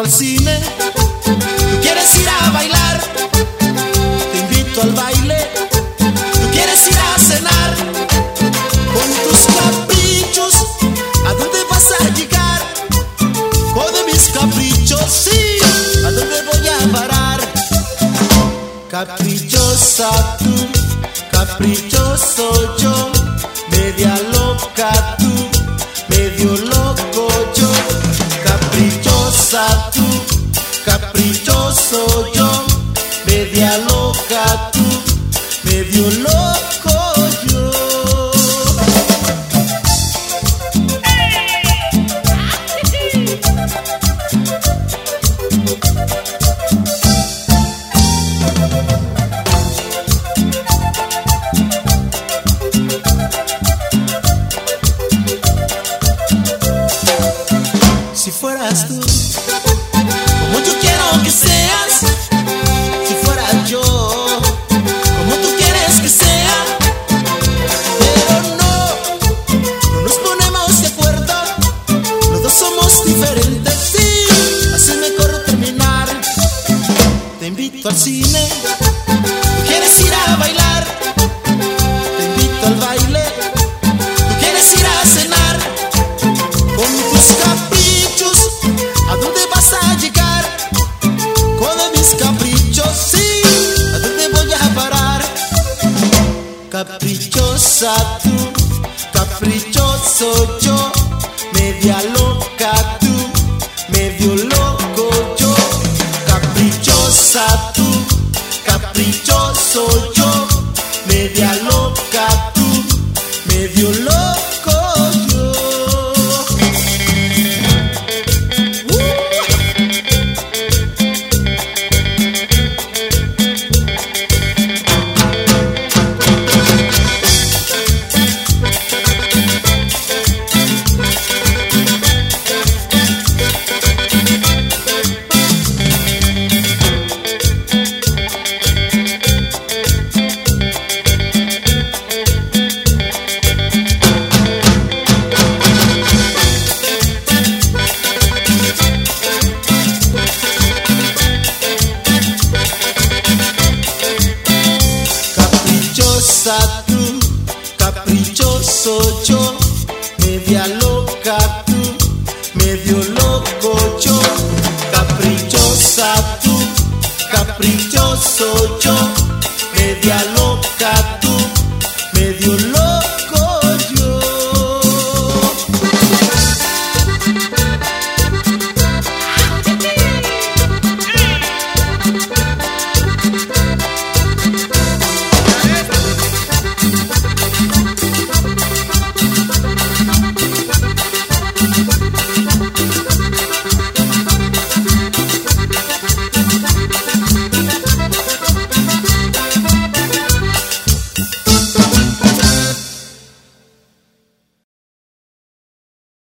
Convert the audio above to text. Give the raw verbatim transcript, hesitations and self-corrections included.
al cine, tú quieres ir a bailar, te invito al baile, tú quieres ir a cenar, con tus caprichos, ¿a dónde vas a llegar? Con mis caprichos, sí, ¿a dónde voy a parar? Caprichosa tú, caprichoso yo, media loca tú, medio loco yo. Caprichosa tú, caprichoso yo, media loca tú, medio loco yo. Si fueras tú, como yo quiero que seas, si fuera yo, como tú quieres que sea, pero no, no nos ponemos de acuerdo, los dos somos diferentes, sí, así me corre terminar. Te invito al cine, tú quieres ir a bailar, te invito al baile, tú quieres ir a cenar, con tus caprichos, ¿a dónde vas a llegar? Con mis caprichos, sí, ¿a dónde voy a parar? Caprichosa tú, caprichoso yo, media loca tú, medio loco yo. Caprichosa tú, caprichoso yo, media loca tú, medio loco yo. Caprichosa tú, caprichoso yo, media loca tú, medio loco yo. Caprichosa tú, caprichoso yo, media loca tú.